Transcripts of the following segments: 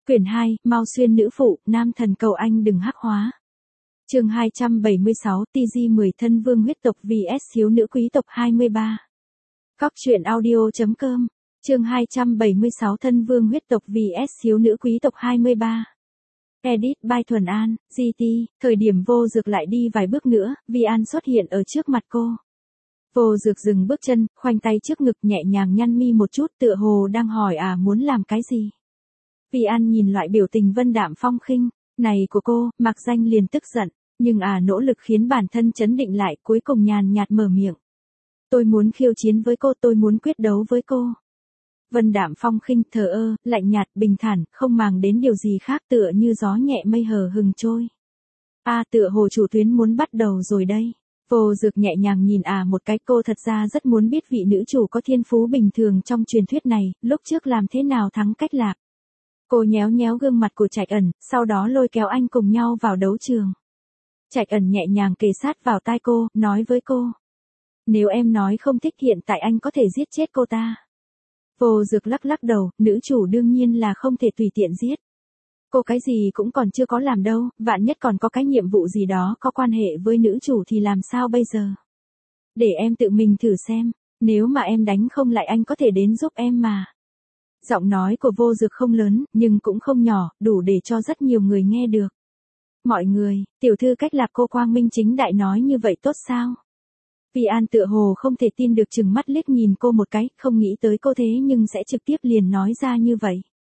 Quyển 2, Mao Xuyên nữ phụ, nam thần cầu anh đừng hắc hóa. Chương 276, TG10 thân vương huyết tộc vs thiếu nữ quý tộc 23. Cóc truyện audio.com. Chương 276 thân vương huyết tộc vs thiếu nữ quý tộc 23. Edit by Thuần An, GT, thời điểm Vô Dược lại đi vài bước nữa, Vi An xuất hiện ở trước mặt cô. Vô Dược dừng bước chân, khoanh tay trước ngực nhẹ nhàng nhăn mi một chút tựa hồ đang hỏi muốn làm cái gì. Vi An nhìn loại biểu tình vân đạm phong khinh này của cô, mặc danh liền tức giận, nhưng nỗ lực khiến bản thân chấn định lại cuối cùng nhàn nhạt mở miệng. Tôi muốn khiêu chiến với cô, tôi muốn quyết đấu với cô. Vân đạm phong khinh, thờ ơ, lạnh nhạt, bình thản, không màng đến điều gì khác tựa như gió nhẹ mây hờ hừng trôi. Tựa hồ chủ tuyến muốn bắt đầu rồi đây. Vô Dược nhẹ nhàng nhìn một cái, cô thật ra rất muốn biết vị nữ chủ có thiên phú bình thường trong truyền thuyết này, lúc trước làm thế nào thắng Cách Lạc. Cô nhéo nhéo gương mặt của Trạch Ẩn, sau đó lôi kéo anh cùng nhau vào đấu trường. Trạch Ẩn nhẹ nhàng kề sát vào tai cô, nói với cô. Nếu em nói không thích hiện tại anh có thể giết chết cô ta. Vô Dược lắc lắc đầu, nữ chủ đương nhiên là không thể tùy tiện giết. Cô cái gì cũng còn chưa có làm đâu, vạn nhất còn có cái nhiệm vụ gì đó có quan hệ với nữ chủ thì làm sao bây giờ? Để em tự mình thử xem, nếu mà em đánh không lại anh có thể đến giúp em mà. Giọng nói của Vô Dược không lớn, nhưng cũng không nhỏ, đủ để cho rất nhiều người nghe được. Mọi người, tiểu thư Cách Lạc cô quang minh chính đại nói như vậy tốt sao? Vi An tựa hồ không thể tin được chừng mắt liếc nhìn cô một cái, không nghĩ tới cô thế nhưng sẽ trực tiếp liền nói ra như vậy.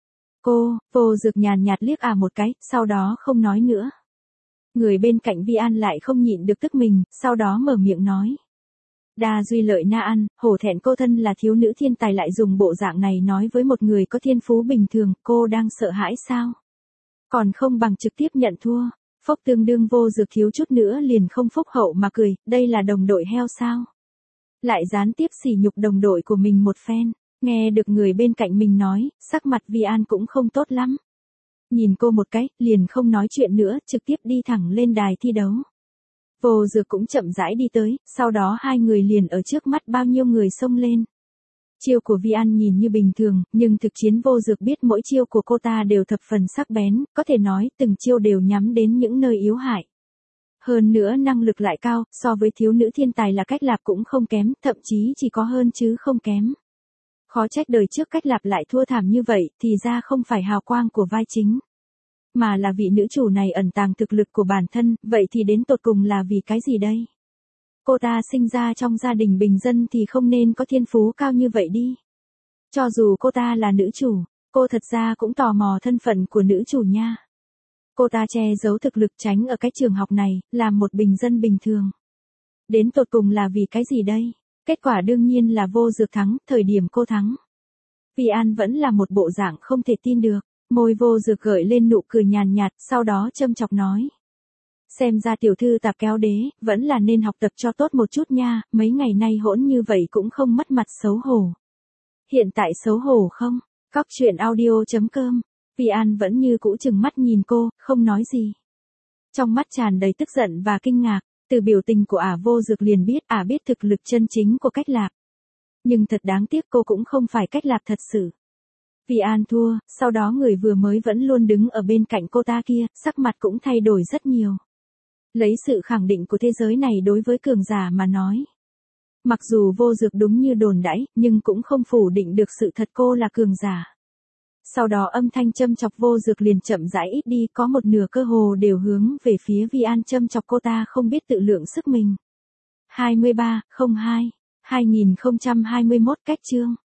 Vô Dược nhàn nhạt liếc một cái, sau đó không nói nữa. Người bên cạnh Vi An lại không nhịn được tức mình, sau đó mở miệng nói. Đa duy lợi na ăn, hổ thẹn cô thân là thiếu nữ thiên tài lại dùng bộ dạng này nói với một người có thiên phú bình thường, cô đang sợ hãi sao? Còn không bằng trực tiếp nhận thua. Phốc tương đương Vô Dược thiếu chút nữa liền không phúc hậu mà cười, đây là đồng đội heo sao? Lại gián tiếp sỉ nhục đồng đội của mình một phen, nghe được người bên cạnh mình nói, sắc mặt Vi An cũng không tốt lắm. Nhìn cô một cái, liền không nói chuyện nữa, trực tiếp đi thẳng lên đài thi đấu. Vô Dược cũng chậm rãi đi tới, sau đó hai người liền ở trước mắt bao nhiêu người xông lên. Chiêu của Vi An nhìn như bình thường, nhưng thực chiến Vô Dược biết mỗi chiêu của cô ta đều thập phần sắc bén, có thể nói từng chiêu đều nhắm đến những nơi yếu hại. Hơn nữa năng lực lại cao, so với thiếu nữ thiên tài là Cách Lạc cũng không kém, thậm chí chỉ có hơn chứ không kém. Khó trách đời trước Cách Lạc lại thua thảm như vậy, thì ra không phải hào quang của vai chính. Mà là vị nữ chủ này ẩn tàng thực lực của bản thân, vậy thì đến tột cùng là vì cái gì đây? Cô ta sinh ra trong gia đình bình dân thì không nên có thiên phú cao như vậy đi. Cho dù cô ta là nữ chủ, cô thật ra cũng tò mò thân phận của nữ chủ nha. Cô ta che giấu thực lực tránh ở cái trường học này, làm một bình dân bình thường. Đến tột cùng là vì cái gì đây? Kết quả đương nhiên là Vô Dược thắng, thời điểm cô thắng. Vi An vẫn là một bộ dạng không thể tin được, môi Vô Dược gợi lên nụ cười nhàn nhạt, sau đó châm chọc nói. Xem ra tiểu thư tạp kéo đế, vẫn là nên học tập cho tốt một chút nha, mấy ngày nay hỗn như vậy cũng không mất mặt xấu hổ. Hiện tại xấu hổ không? Cóc truyện audio.com. Vi An vẫn như cũ chừng mắt nhìn cô, không nói gì. Trong mắt tràn đầy tức giận và kinh ngạc, từ biểu tình của Vô Dược liền biết biết thực lực chân chính của Cách Lạc. Nhưng thật đáng tiếc cô cũng không phải Cách Lạc thật sự. Vi An thua, sau đó người vừa mới vẫn luôn đứng ở bên cạnh cô ta kia, sắc mặt cũng thay đổi rất nhiều. Lấy sự khẳng định của thế giới này đối với cường giả mà nói. Mặc dù Vô Dược đúng như đồn đãi, nhưng cũng không phủ định được sự thật cô là cường giả. Sau đó âm thanh châm chọc Vô Dược liền chậm rãi ít đi, có một nửa cơ hồ đều hướng về phía Vi An châm chọc cô ta không biết tự lượng sức mình. 23/02/2021 cách chương.